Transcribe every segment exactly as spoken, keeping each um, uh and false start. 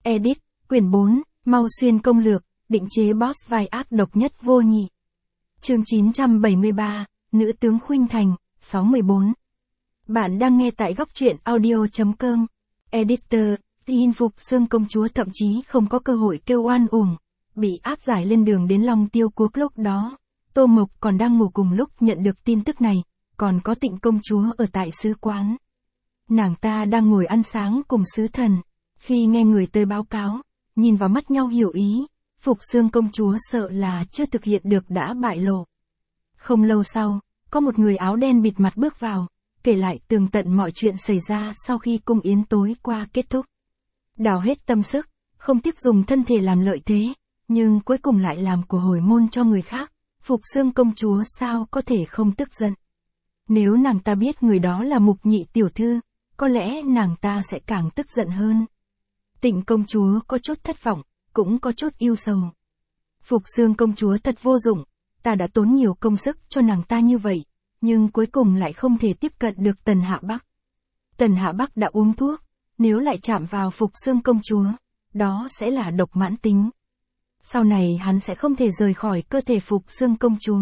Edit, quyển bốn, Mau Xuyên công lược, định chế boss vai ác độc nhất vô nhị. Chương chín trăm bảy mươi ba, Nữ tướng Khuynh Thành, sáu mươi bốn. Bạn đang nghe tại góc truyện audio chấm com. Editor, tin Phục Xương công chúa thậm chí không có cơ hội kêu oan uổng, bị áp giải lên đường đến Long Tiêu Quốc. Lúc đó, Tô Mộc còn đang ngủ cùng lúc nhận được tin tức này, còn có Tịnh công chúa ở tại sứ quán. Nàng ta đang ngồi ăn sáng cùng sứ thần, khi nghe người tới báo cáo, nhìn vào mắt nhau hiểu ý, Phục Xương công chúa sợ là chưa thực hiện được đã bại lộ. Không lâu sau, có một người áo đen bịt mặt bước vào, kể lại tường tận mọi chuyện xảy ra sau khi cung yến tối qua kết thúc. Đào hết tâm sức, không tiếc dùng thân thể làm lợi thế, nhưng cuối cùng lại làm của hồi môn cho người khác, Phục Xương công chúa sao có thể không tức giận. Nếu nàng ta biết người đó là Mục Nhị tiểu thư, có lẽ nàng ta sẽ càng tức giận hơn. Tịnh công chúa có chút thất vọng, cũng có chút yêu sầu. Phục Xương công chúa thật vô dụng, ta đã tốn nhiều công sức cho nàng ta như vậy, nhưng cuối cùng lại không thể tiếp cận được Tần Hạ Bắc. Tần Hạ Bắc đã uống thuốc, nếu lại chạm vào Phục Xương công chúa, đó sẽ là độc mãn tính. Sau này hắn sẽ không thể rời khỏi cơ thể Phục Xương công chúa.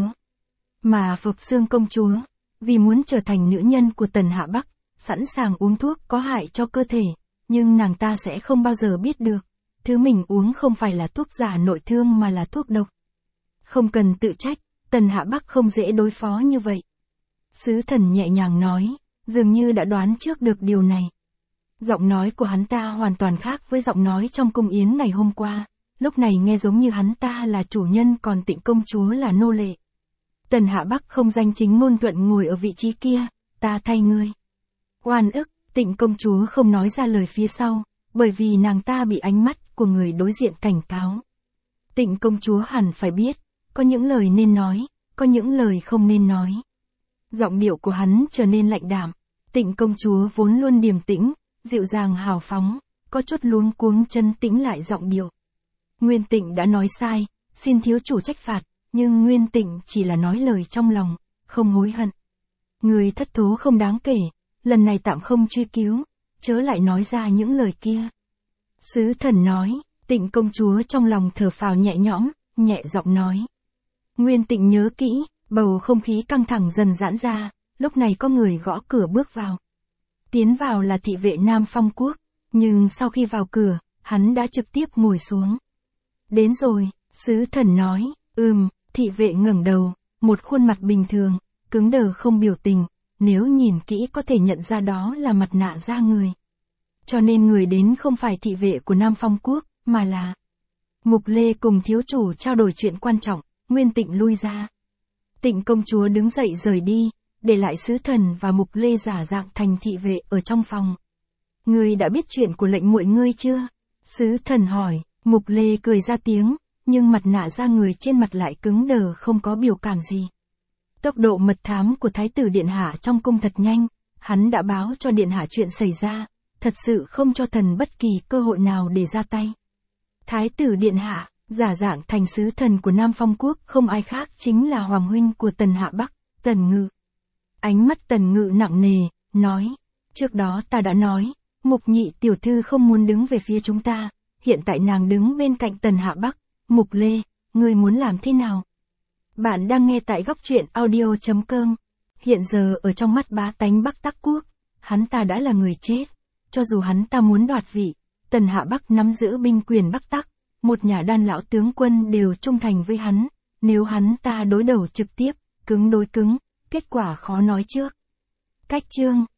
Mà Phục Xương công chúa, vì muốn trở thành nữ nhân của Tần Hạ Bắc, sẵn sàng uống thuốc có hại cho cơ thể, nhưng nàng ta sẽ không bao giờ biết được, thứ mình uống không phải là thuốc giả nội thương mà là thuốc độc. Không cần tự trách, Tần Hạ Bắc không dễ đối phó như vậy. Sứ thần nhẹ nhàng nói, dường như đã đoán trước được điều này. Giọng nói của hắn ta hoàn toàn khác với giọng nói trong cung yến ngày hôm qua, lúc này nghe giống như hắn ta là chủ nhân còn Tịnh công chúa là nô lệ. Tần Hạ Bắc không danh chính ngôn thuận ngồi ở vị trí kia, ta thay ngươi. Oan ức, Tịnh công chúa không nói ra lời phía sau, bởi vì nàng ta bị ánh mắt của người đối diện cảnh cáo. Tịnh công chúa hẳn phải biết, có những lời nên nói, có những lời không nên nói. Giọng điệu của hắn trở nên lạnh đạm. Tịnh công chúa vốn luôn điềm tĩnh, dịu dàng hào phóng, có chút luống cuống chân tĩnh lại giọng điệu. Nguyên Tịnh đã nói sai, xin thiếu chủ trách phạt, nhưng Nguyên Tịnh chỉ là nói lời trong lòng, không hối hận. Người thất thố không đáng kể, lần này tạm không truy cứu, chớ lại nói ra những lời kia. Sứ thần nói, Tịnh công chúa trong lòng thở phào nhẹ nhõm, nhẹ giọng nói. Nguyên Tịnh nhớ kỹ, bầu không khí căng thẳng dần giãn ra, lúc này có người gõ cửa bước vào. Tiến vào là thị vệ Nam Phong Quốc, nhưng sau khi vào cửa, hắn đã trực tiếp ngồi xuống. Đến rồi, sứ thần nói, ừm, thị vệ ngẩng đầu, một khuôn mặt bình thường, cứng đờ không biểu tình, nếu nhìn kỹ có thể nhận ra đó là mặt nạ da người. Cho nên người đến không phải thị vệ của Nam Phong Quốc, mà là Mục Lê cùng thiếu chủ trao đổi chuyện quan trọng, Nguyên Tịnh lui ra. Tịnh công chúa đứng dậy rời đi, để lại sứ thần và Mục Lê giả dạng thành thị vệ ở trong phòng. Ngươi đã biết chuyện của lệnh muội ngươi chưa? Sứ thần hỏi, Mục Lê cười ra tiếng, nhưng mặt nạ da người trên mặt lại cứng đờ không có biểu cảm gì. Tốc độ mật thám của Thái tử Điện Hạ trong cung thật nhanh, hắn đã báo cho Điện Hạ chuyện xảy ra, thật sự không cho thần bất kỳ cơ hội nào để ra tay. Thái tử Điện Hạ, giả dạng thành sứ thần của Nam Phong Quốc không ai khác chính là Hoàng huynh của Tần Hạ Bắc, Tần Ngự. Ánh mắt Tần Ngự nặng nề, nói, trước đó ta đã nói, Mục Nhị tiểu thư không muốn đứng về phía chúng ta, hiện tại nàng đứng bên cạnh Tần Hạ Bắc, Mục Lê, ngươi muốn làm thế nào? Bạn đang nghe tại góc truyện audio chấm com. Hiện giờ ở trong mắt bá tánh Bắc Tắc Quốc, hắn ta đã là người chết. Cho dù hắn ta muốn đoạt vị, Tần Hạ Bắc nắm giữ binh quyền Bắc Tắc, một nhà đan lão tướng quân đều trung thành với hắn. Nếu hắn ta đối đầu trực tiếp, cứng đối cứng, kết quả khó nói trước. Cách chương